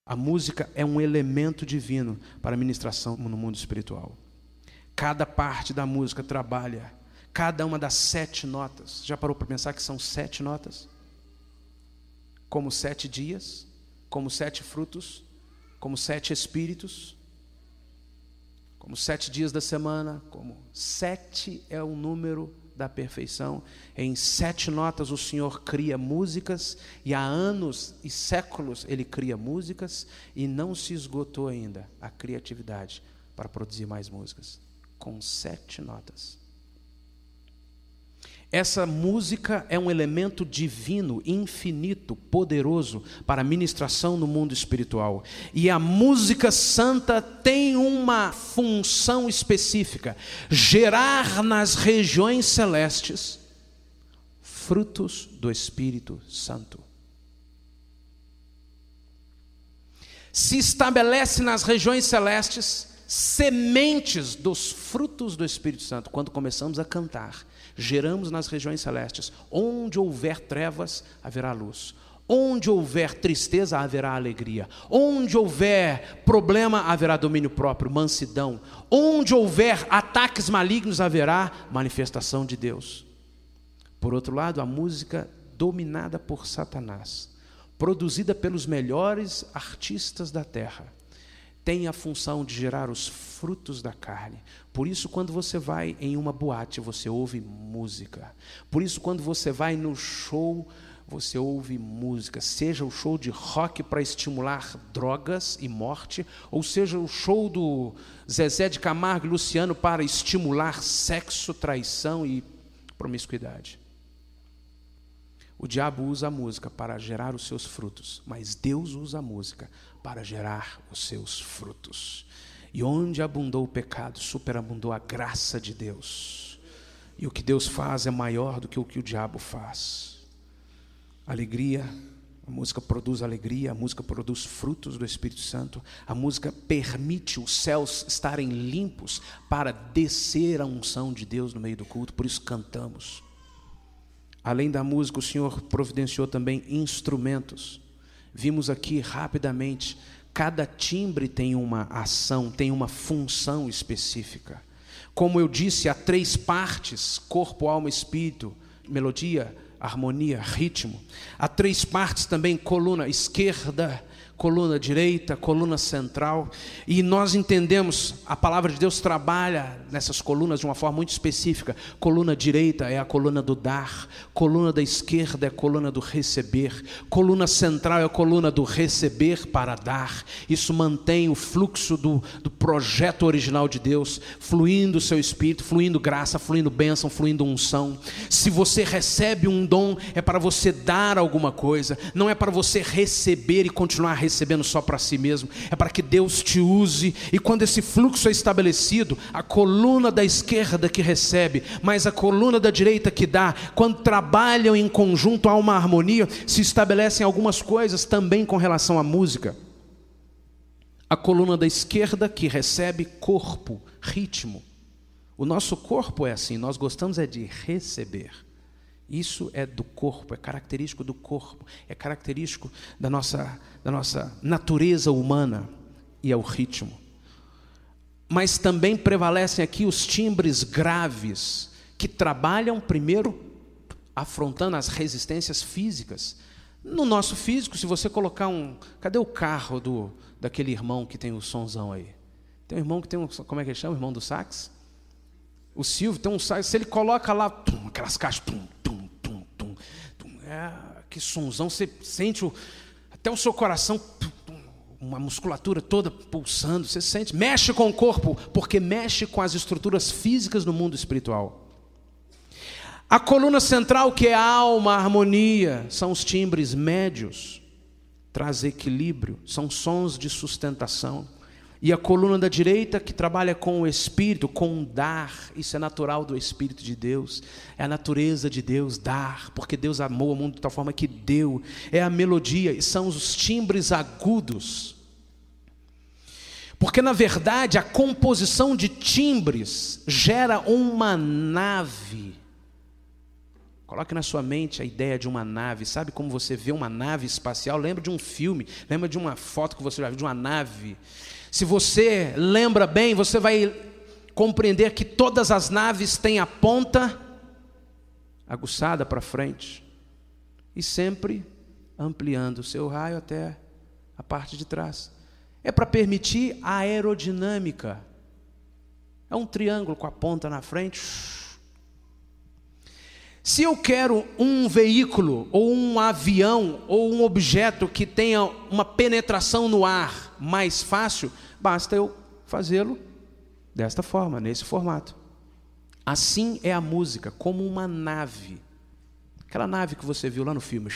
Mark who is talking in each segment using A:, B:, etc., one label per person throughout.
A: A música é um elemento divino para a ministração no mundo espiritual. Cada parte da música trabalha, cada uma das 7 notas. Já parou para pensar que são 7 notas? Como 7 dias, como 7 frutos, como 7 espíritos, como 7 dias da semana, como 7 é o número da perfeição. Em 7 notas o Senhor cria músicas, e há anos e séculos Ele cria músicas, e não se esgotou ainda a criatividade para produzir mais músicas, com 7 notas. Essa música é um elemento divino, infinito, poderoso para a ministração no mundo espiritual. E a música santa tem uma função específica: gerar nas regiões celestes frutos do Espírito Santo. Se estabelece nas regiões celestes sementes dos frutos do Espírito Santo. Quando começamos a cantar, geramos nas regiões celestes. Onde houver trevas, haverá luz. Onde houver tristeza, haverá alegria. Onde houver problema, haverá domínio próprio, mansidão. Onde houver ataques malignos, haverá manifestação de Deus. Por outro lado, a música dominada por Satanás, produzida pelos melhores artistas da terra, tem a função de gerar os frutos da carne. Por isso, quando você vai em uma boate, você ouve música. Por isso, quando você vai no show, você ouve música. Seja o show de rock para estimular drogas e morte, ou seja o show do Zezé de Camargo e Luciano para estimular sexo, traição e promiscuidade. O diabo usa a música para gerar os seus frutos, mas Deus usa a música para gerar os seus frutos. E onde abundou o pecado, superabundou a graça de Deus. E o que Deus faz é maior do que o diabo faz. Alegria, a música produz alegria, a música produz frutos do Espírito Santo. A música permite os céus estarem limpos para descer a unção de Deus no meio do culto, por isso cantamos. Além da música, o Senhor providenciou também instrumentos. Vimos aqui rapidamente, cada timbre tem uma ação, tem uma função específica. Como eu disse, há 3 partes: corpo, alma, espírito, melodia, harmonia, ritmo. Há 3 partes também: coluna esquerda, coluna direita, coluna central. E nós entendemos, a palavra de Deus trabalha nessas colunas de uma forma muito específica. Coluna direita é a coluna do dar, coluna da esquerda é a coluna do receber, coluna central é a coluna do receber para dar. Isso mantém o fluxo do projeto original de Deus, fluindo o seu espírito, fluindo graça, fluindo bênção, fluindo unção. Se você recebe um dom, é para você dar alguma coisa, não é para você receber e continuar recebendo só para si mesmo, é para que Deus te use. E quando esse fluxo é estabelecido, a coluna da esquerda que recebe, mas a coluna da direita que dá, quando trabalham em conjunto, há uma harmonia. Se estabelecem algumas coisas também com relação à música. A coluna da esquerda que recebe corpo, ritmo. O nosso corpo é assim, nós gostamos é de receber. Isso é do corpo, é característico do corpo, é característico da nossa natureza humana, e é o ritmo. Mas também prevalecem aqui os timbres graves, que trabalham primeiro afrontando as resistências físicas. No nosso físico, se você colocar cadê o carro daquele irmão que tem o sonzão aí? Tem um irmão que tem como é que ele chama? O irmão do sax? O Silvio tem um sax, se ele coloca lá, aquelas caixas, que sonzão, você sente até o seu coração, uma musculatura toda pulsando, você sente, mexe com o corpo, porque mexe com as estruturas físicas no mundo espiritual. A coluna central, que é a alma, a harmonia, são os timbres médios, traz equilíbrio, são sons de sustentação. E a coluna da direita, que trabalha com o Espírito, com o dar. Isso é natural do Espírito de Deus. É a natureza de Deus, dar. Porque Deus amou o mundo de tal forma que deu. É a melodia, e são os timbres agudos. Porque, na verdade, a composição de timbres gera uma nave. Coloque na sua mente a ideia de uma nave. Sabe como você vê uma nave espacial? Lembra de um filme, lembra de uma foto que você já viu de uma nave. Se você lembra bem, você vai compreender que todas as naves têm a ponta aguçada para frente e sempre ampliando o seu raio até a parte de trás. É para permitir a aerodinâmica. É um triângulo com a ponta na frente. Se eu quero um veículo, ou um avião, ou um objeto que tenha uma penetração no ar mais fácil, basta eu fazê-lo desta forma, nesse formato. Assim é a música, como uma nave. Aquela nave que você viu lá no filme.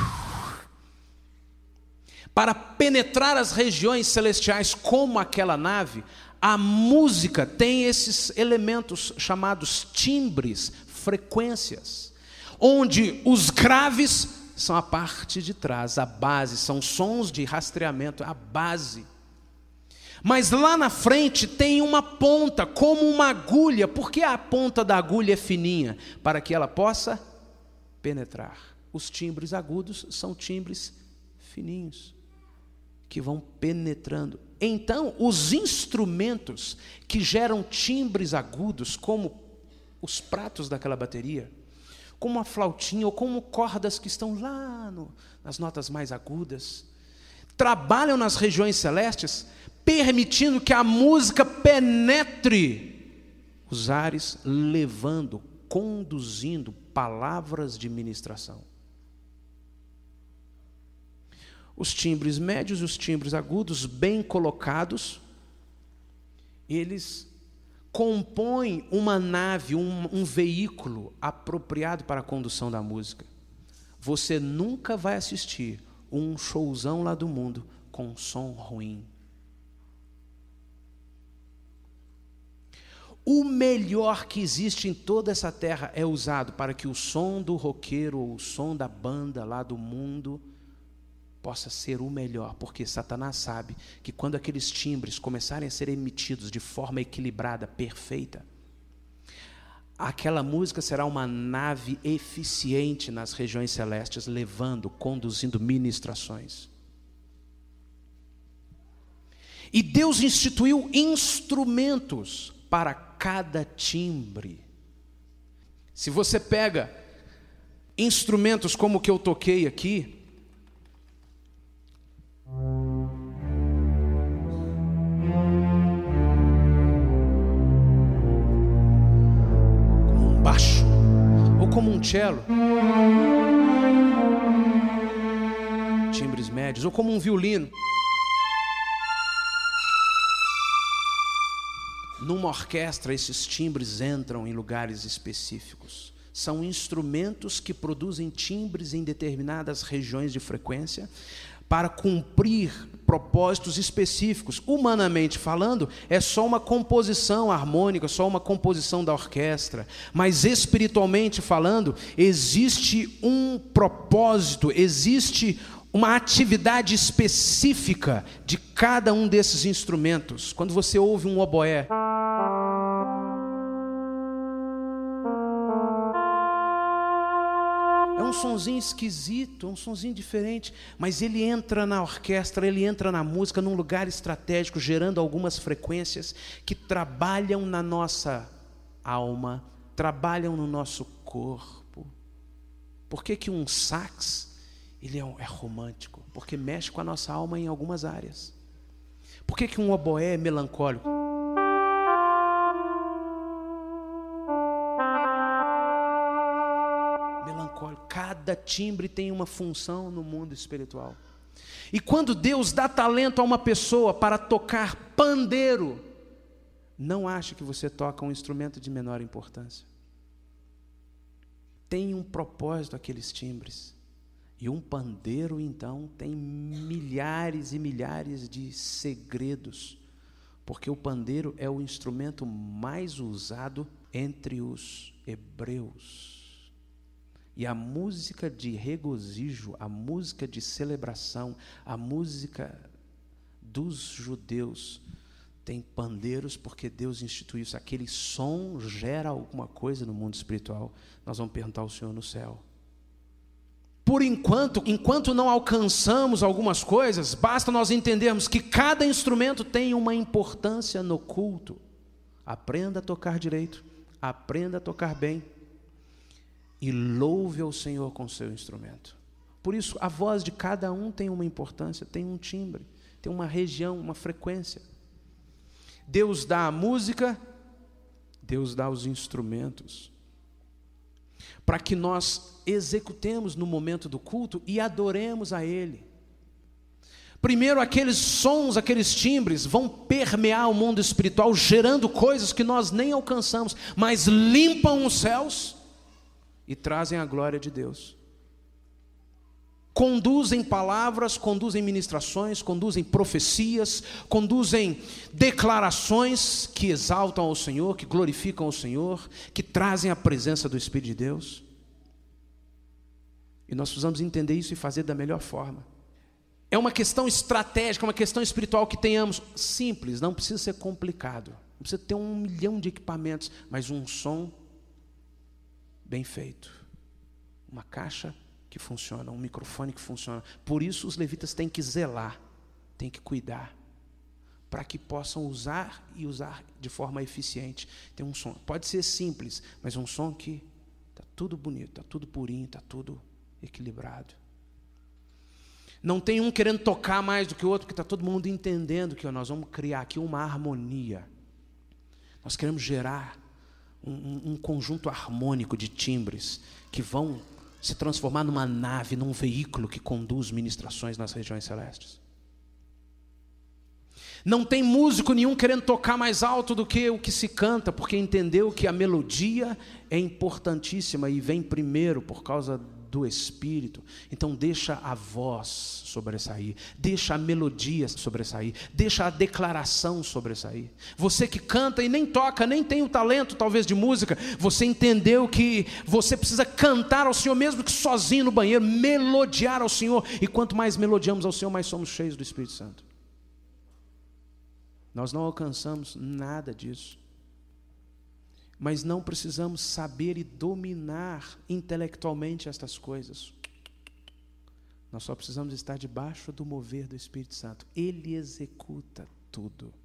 A: Para penetrar as regiões celestiais como aquela nave, a música tem esses elementos chamados timbres, frequências, onde os graves são a parte de trás, a base, são sons de rastreamento, a base. Mas lá na frente tem uma ponta, como uma agulha. Por que a ponta da agulha é fininha? Para que ela possa penetrar. Os timbres agudos são timbres fininhos, que vão penetrando. Então, os instrumentos que geram timbres agudos, como os pratos daquela bateria, como a flautinha, ou como cordas que estão lá nas notas mais agudas, trabalham nas regiões celestes, permitindo que a música penetre os ares, levando, conduzindo palavras de ministração. Os timbres médios e os timbres agudos, bem colocados, eles compõem uma nave, um veículo apropriado para a condução da música. Você nunca vai assistir um showzão lá do mundo com som ruim. O melhor que existe em toda essa terra é usado para que o som do roqueiro ou o som da banda lá do mundo possa ser o melhor, porque Satanás sabe que quando aqueles timbres começarem a ser emitidos de forma equilibrada, perfeita, aquela música será uma nave eficiente nas regiões celestes, levando, conduzindo ministrações. E Deus instituiu instrumentos para cada timbre. Se você pega instrumentos como o que eu toquei aqui, como um baixo ou como um cello, timbres médios, ou como um violino, numa orquestra esses timbres entram em lugares específicos. São instrumentos que produzem timbres em determinadas regiões de frequência para cumprir propósitos específicos. Humanamente falando, é só uma composição harmônica, só uma composição da orquestra. Mas espiritualmente falando, existe um propósito, existe uma atividade específica de cada um desses instrumentos. Quando você ouve um oboé, é um sonzinho esquisito, é um sonzinho diferente, mas ele entra na orquestra, ele entra na música num lugar estratégico, gerando algumas frequências que trabalham na nossa alma, trabalham no nosso corpo. Por que um sax ele é romântico? Porque mexe com a nossa alma em algumas áreas. Por que um oboé é melancólico? Melancólico. Cada timbre tem uma função no mundo espiritual. E quando Deus dá talento a uma pessoa para tocar pandeiro, não ache que você toca um instrumento de menor importância. Tem um propósito aqueles timbres. E um pandeiro, então, tem milhares e milhares de segredos, porque o pandeiro é o instrumento mais usado entre os hebreus. E a música de regozijo, a música de celebração, a música dos judeus, Tem pandeiros porque Deus instituiu isso. Aquele som gera alguma coisa no mundo espiritual. Nós vamos perguntar ao Senhor no céu. Por enquanto não alcançamos algumas coisas, basta nós entendermos que cada instrumento tem uma importância no culto. Aprenda a tocar direito, aprenda a tocar bem e louve ao Senhor com o seu instrumento. Por isso, a voz de cada um tem uma importância, tem um timbre, tem uma região, uma frequência. Deus dá a música, Deus dá os instrumentos, para que nós executemos no momento do culto e adoremos a Ele. Primeiro, aqueles sons, aqueles timbres vão permear o mundo espiritual, gerando coisas que nós nem alcançamos, mas limpam os céus e trazem a glória de Deus. Conduzem palavras, conduzem ministrações, conduzem profecias, conduzem declarações que exaltam ao Senhor, que glorificam ao Senhor, que trazem a presença do Espírito de Deus. E nós precisamos entender isso e fazer da melhor forma. É uma questão estratégica, uma questão espiritual que tenhamos simples, não precisa ser complicado. Não precisa ter 1 milhão de equipamentos, mas um som bem feito. Uma caixa que funciona, um microfone que funciona. Por isso os levitas têm que zelar, têm que cuidar, para que possam usar e usar de forma eficiente. Tem um som, pode ser simples, mas um som que está tudo bonito, está tudo purinho, está tudo equilibrado. Não tem um querendo tocar mais do que o outro, porque está todo mundo entendendo que nós vamos criar aqui uma harmonia. Nós queremos gerar um conjunto harmônico de timbres que vão se transformar numa nave, num veículo que conduz ministrações nas regiões celestes. Não tem músico nenhum querendo tocar mais alto do que o que se canta, porque entendeu que a melodia é importantíssima e vem primeiro por causa do Espírito. Então deixa a voz sobressair, deixa a melodia sobressair, deixa a declaração sobressair. Você que canta e nem toca, nem tem o talento talvez de música, você entendeu que você precisa cantar ao Senhor, mesmo que sozinho no banheiro, melodiar ao Senhor, e quanto mais melodiamos ao Senhor, mais somos cheios do Espírito Santo. Nós não alcançamos nada disso, mas não precisamos saber e dominar intelectualmente estas coisas. Nós só precisamos estar debaixo do mover do Espírito Santo. Ele executa tudo.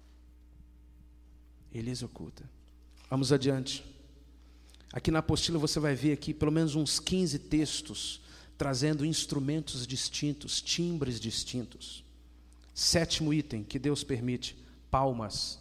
A: Ele executa. Vamos adiante. Aqui na apostila você vai ver aqui pelo menos uns 15 textos trazendo instrumentos distintos, timbres distintos. 7º item que Deus permite: palmas.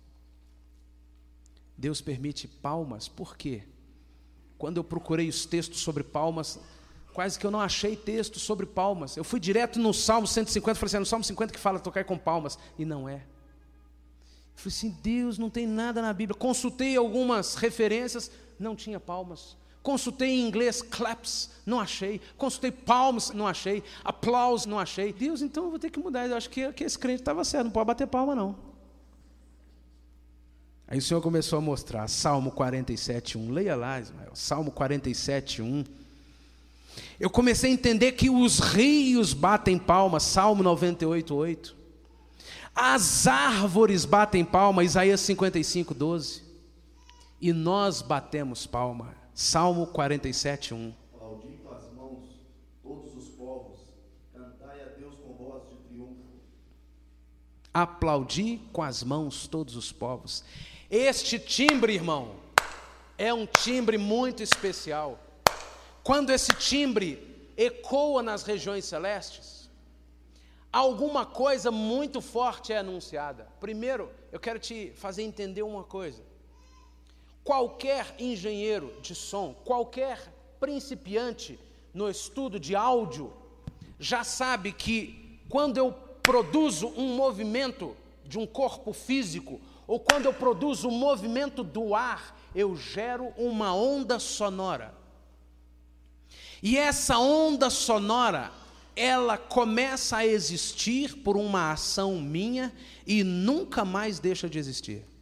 A: Deus permite palmas, por quê? Quando eu procurei os textos sobre palmas, quase que eu não achei texto sobre palmas. Eu fui direto no Salmo 150, falei assim, no Salmo 50 que fala tocar com palmas, e não é. Eu falei assim, Deus, não tem nada na Bíblia. Consultei algumas referências, não tinha palmas. Consultei em inglês, claps, não achei. Consultei palmas, não achei. Aplausos, não achei. Deus, então eu vou ter que mudar. Eu acho que esse crente estava certo, não pode bater palma não. Aí o Senhor começou a mostrar, Salmo 47:1, leia lá, Ismael, Salmo 47:1. Eu comecei a entender que os rios batem palmas, Salmo 98:8. As árvores batem palma, Isaías 55:12. E nós batemos palma, Salmo 47:1.
B: Aplaudi com as mãos todos os povos, cantai a Deus com voz de triunfo.
A: Aplaudi com as mãos todos os povos. Este timbre, irmão, é um timbre muito especial. Quando esse timbre ecoa nas regiões celestes, alguma coisa muito forte é anunciada. Primeiro, eu quero te fazer entender uma coisa. Qualquer engenheiro de som, qualquer principiante no estudo de áudio, já sabe que quando eu produzo um movimento de um corpo físico, ou quando eu produzo um movimento do ar, eu gero uma onda sonora. E essa onda sonora, ela começa a existir por uma ação minha e nunca mais deixa de existir.